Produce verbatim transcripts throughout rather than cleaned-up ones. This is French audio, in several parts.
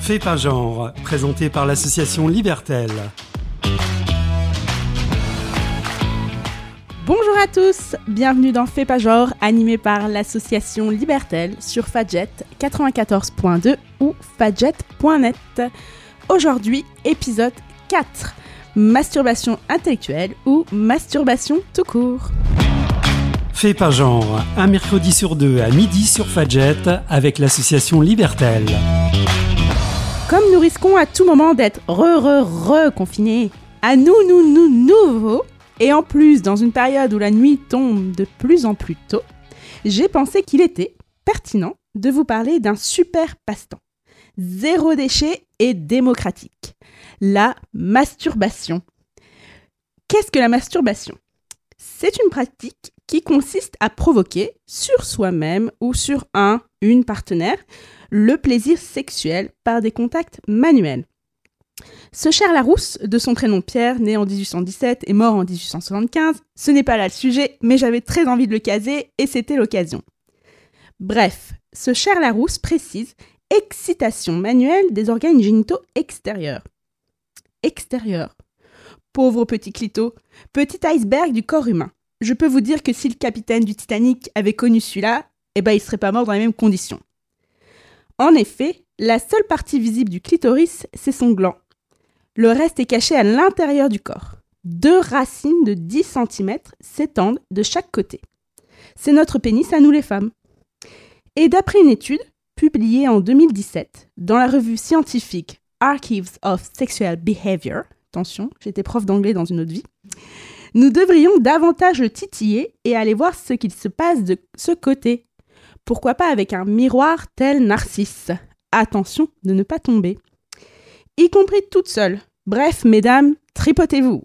Fait pas genre, présenté par l'association Libertel. Bonjour à tous, bienvenue dans Fait pas genre, animé par l'association Libertel sur Fadjet quatre-vingt-quatorze point deux ou fadjet point net. Aujourd'hui, épisode quatre, masturbation intellectuelle ou masturbation tout court. Fait pas genre, un mercredi sur deux à midi sur Fadjet avec l'association Libertel. Comme nous risquons à tout moment d'être re-re-re-confinés, à nous, nous, nous, nouveaux, et en plus dans une période où la nuit tombe de plus en plus tôt, j'ai pensé qu'il était pertinent de vous parler d'un super passe-temps, zéro déchet et démocratique, la masturbation. Qu'est-ce que la masturbation ? C'est une pratique qui consiste à provoquer sur soi-même ou sur un, une partenaire, le plaisir sexuel par des contacts manuels. Ce cher Larousse, de son prénom Pierre, né en dix-huit cent dix-sept et mort en dix-huit cent soixante-quinze, ce n'est pas là le sujet, mais j'avais très envie de le caser et c'était l'occasion. Bref, ce cher Larousse précise excitation manuelle des organes génitaux extérieurs. Extérieurs. Pauvre petit clito, petit iceberg du corps humain. Je peux vous dire que si le capitaine du Titanic avait connu celui-là, eh ben il serait pas mort dans les mêmes conditions. En effet, la seule partie visible du clitoris, c'est son gland. Le reste est caché à l'intérieur du corps. Deux racines de dix centimètres s'étendent de chaque côté. C'est notre pénis à nous les femmes. Et d'après une étude, publiée en deux mille dix-sept, dans la revue scientifique Archives of Sexual Behavior, attention, j'étais prof d'anglais dans une autre vie, nous devrions davantage le titiller et aller voir ce qu'il se passe de ce côté. Pourquoi pas avec un miroir tel Narcisse ? Attention de ne pas tomber. Y compris toute seule. Bref, mesdames, tripotez-vous.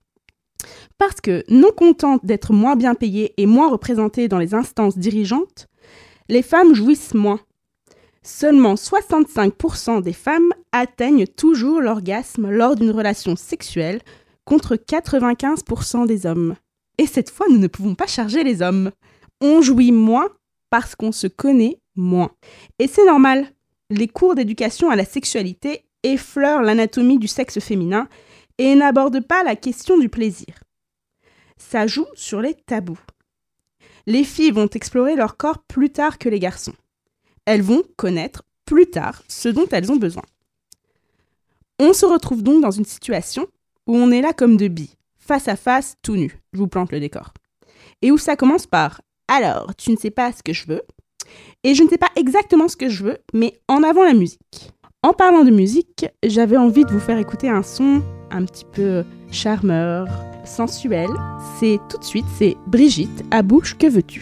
Parce que, non contentes d'être moins bien payées et moins représentées dans les instances dirigeantes, les femmes jouissent moins. Seulement soixante-cinq pour cent des femmes atteignent toujours l'orgasme lors d'une relation sexuelle, contre quatre-vingt-quinze pour cent des hommes. Et cette fois, nous ne pouvons pas charger les hommes. On jouit moins parce qu'on se connaît moins. Et c'est normal. Les cours d'éducation à la sexualité effleurent l'anatomie du sexe féminin et n'abordent pas la question du plaisir. Ça joue sur les tabous. Les filles vont explorer leur corps plus tard que les garçons. Elles vont connaître plus tard ce dont elles ont besoin. On se retrouve donc dans une situation où on est là comme deux billes, face à face, tout nu. Je vous plante le décor. Et où ça commence par « Alors, tu ne sais pas ce que je veux ?» Et je ne sais pas exactement ce que je veux, mais en avant la musique. En parlant de musique, j'avais envie de vous faire écouter un son un petit peu charmeur, sensuel. C'est tout de suite, c'est Brigitte, à bouche, que veux-tu ?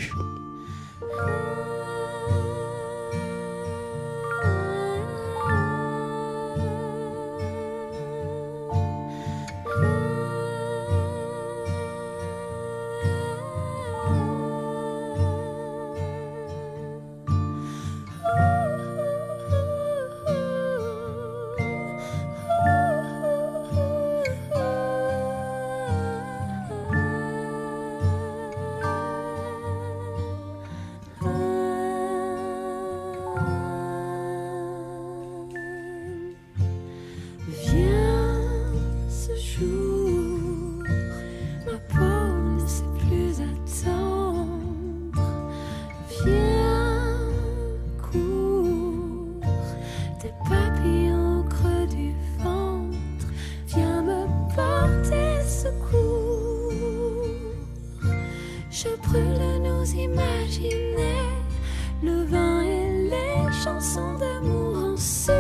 Je brûle de nous imaginer le vin et les chansons d'amour en sucre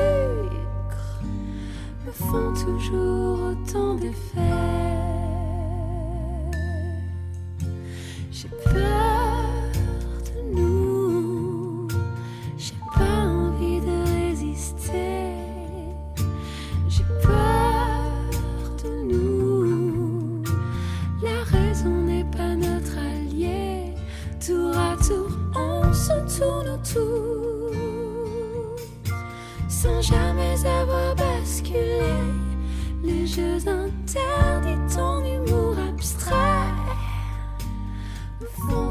me font toujours autant d'effet. J'ai peur de nous, j'ai pas envie de résister. J'ai peur de nous, la raison n'est pas notre allié. Tour à tour, on se tourne autour, sans jamais avoir basculé. Les jeux interdits, ton humour abstrait me font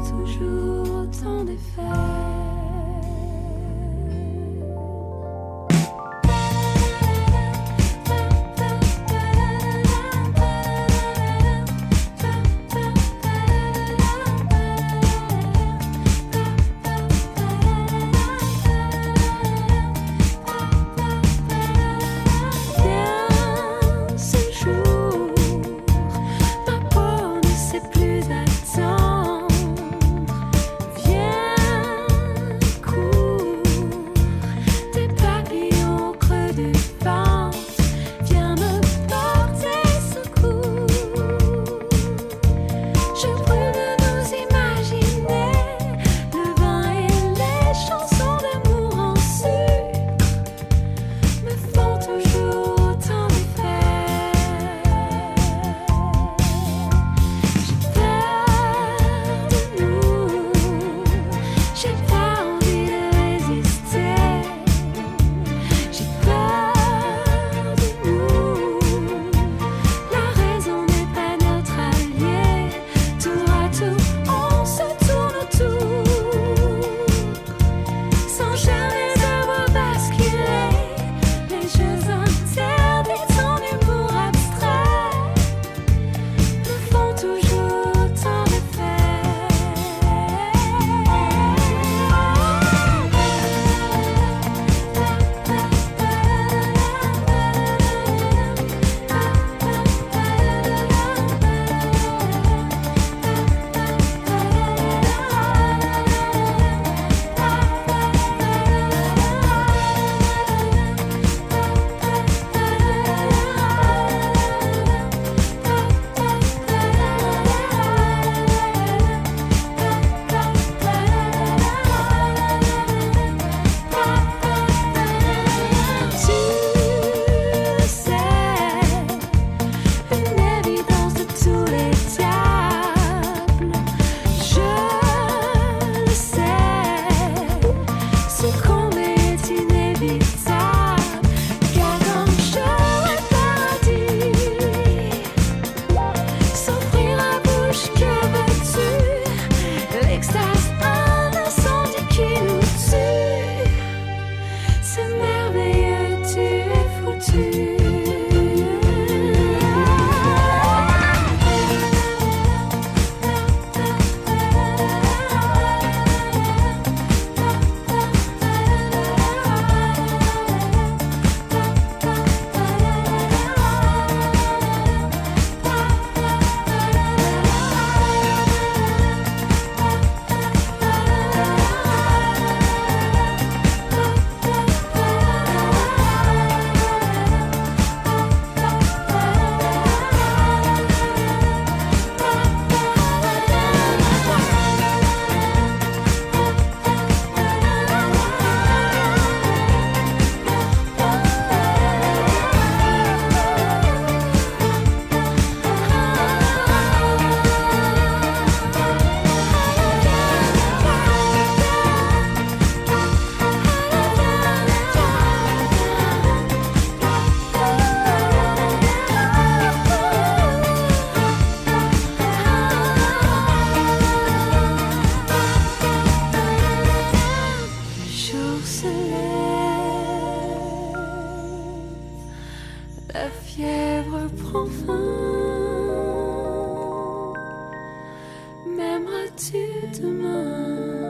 M'aimeras-tu demain?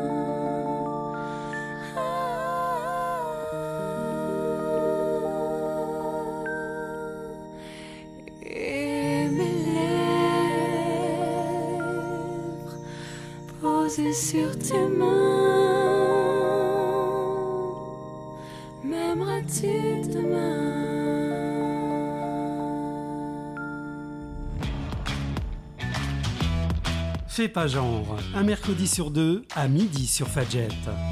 Et mes lèvres posées sur tes mains, m'aimeras-tu demain? Fais pas genre, un mercredi sur deux à midi sur Fadjet.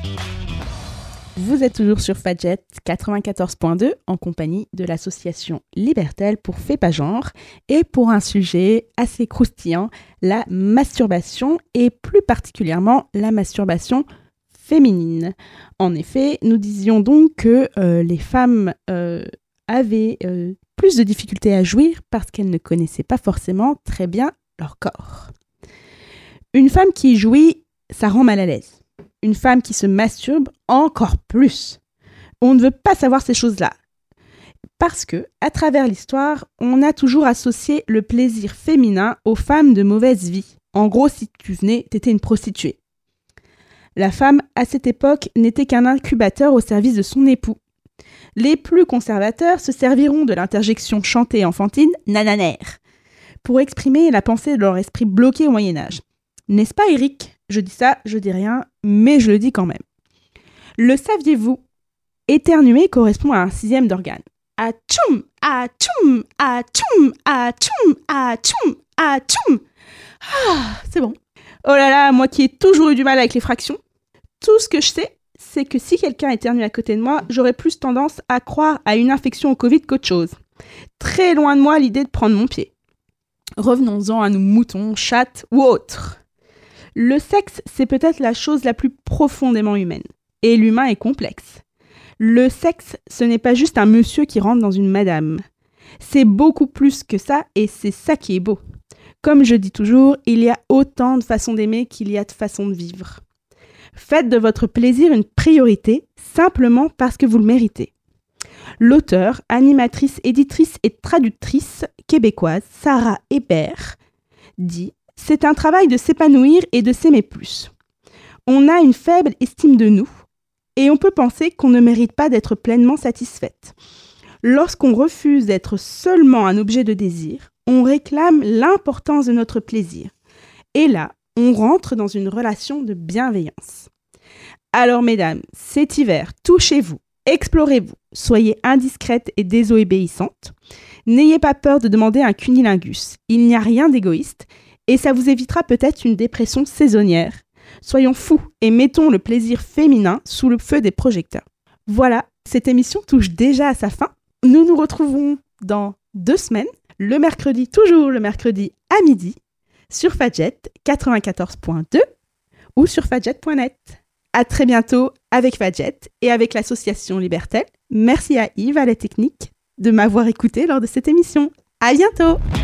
Vous êtes toujours sur Fadjet quatre-vingt-quatorze point deux en compagnie de l'association Libertel pour Fais pas genre et pour un sujet assez croustillant, la masturbation et plus particulièrement la masturbation féminine. En effet, nous disions donc que euh, les femmes euh, avaient euh, plus de difficultés à jouir parce qu'elles ne connaissaient pas forcément très bien leur corps. Une femme qui jouit, ça rend mal à l'aise. Une femme qui se masturbe, encore plus. On ne veut pas savoir ces choses-là. Parce que, à travers l'histoire, on a toujours associé le plaisir féminin aux femmes de mauvaise vie. En gros, si tu venais, t'étais une prostituée. La femme, à cette époque, n'était qu'un incubateur au service de son époux. Les plus conservateurs se serviront de l'interjection chantée enfantine « nananère » pour exprimer la pensée de leur esprit bloqué au Moyen-Âge. N'est-ce pas, Eric ? Je dis ça, je dis rien, mais je le dis quand même. Le saviez-vous ? Éternuer correspond à un sixième d'organe. Atchoum, atchoum, atchoum, atchoum, atchoum, atchoum. Ah, c'est bon. Oh là là, moi qui ai toujours eu du mal avec les fractions. Tout ce que je sais, c'est que si quelqu'un éternue à côté de moi, j'aurais plus tendance à croire à une infection au Covid qu'autre chose. Très loin de moi l'idée de prendre mon pied. Revenons-en à nos moutons, chattes ou autres. Le sexe, c'est peut-être la chose la plus profondément humaine. Et l'humain est complexe. Le sexe, ce n'est pas juste un monsieur qui rentre dans une madame. C'est beaucoup plus que ça et c'est ça qui est beau. Comme je dis toujours, il y a autant de façons d'aimer qu'il y a de façons de vivre. Faites de votre plaisir une priorité, simplement parce que vous le méritez. L'auteure, animatrice, éditrice et traductrice québécoise Sarah Hébert dit « C'est un travail de s'épanouir et de s'aimer plus. On a une faible estime de nous et on peut penser qu'on ne mérite pas d'être pleinement satisfaite. Lorsqu'on refuse d'être seulement un objet de désir, on réclame l'importance de notre plaisir. Et là, on rentre dans une relation de bienveillance. Alors mesdames, cet hiver, touchez-vous, explorez-vous, soyez indiscrètes et désobéissantes. N'ayez pas peur de demander un cunilingus. Il n'y a rien d'égoïste. Et ça vous évitera peut-être une dépression saisonnière. Soyons fous et mettons le plaisir féminin sous le feu des projecteurs. Voilà, cette émission touche déjà à sa fin. Nous nous retrouvons dans deux semaines, le mercredi, toujours le mercredi à midi, sur Fadjet quatre-vingt-quatorze point deux ou sur fadjet point net. À très bientôt avec Fadjet et avec l'association Libertel. Merci à Yves à la technique de m'avoir écouté lors de cette émission. À bientôt!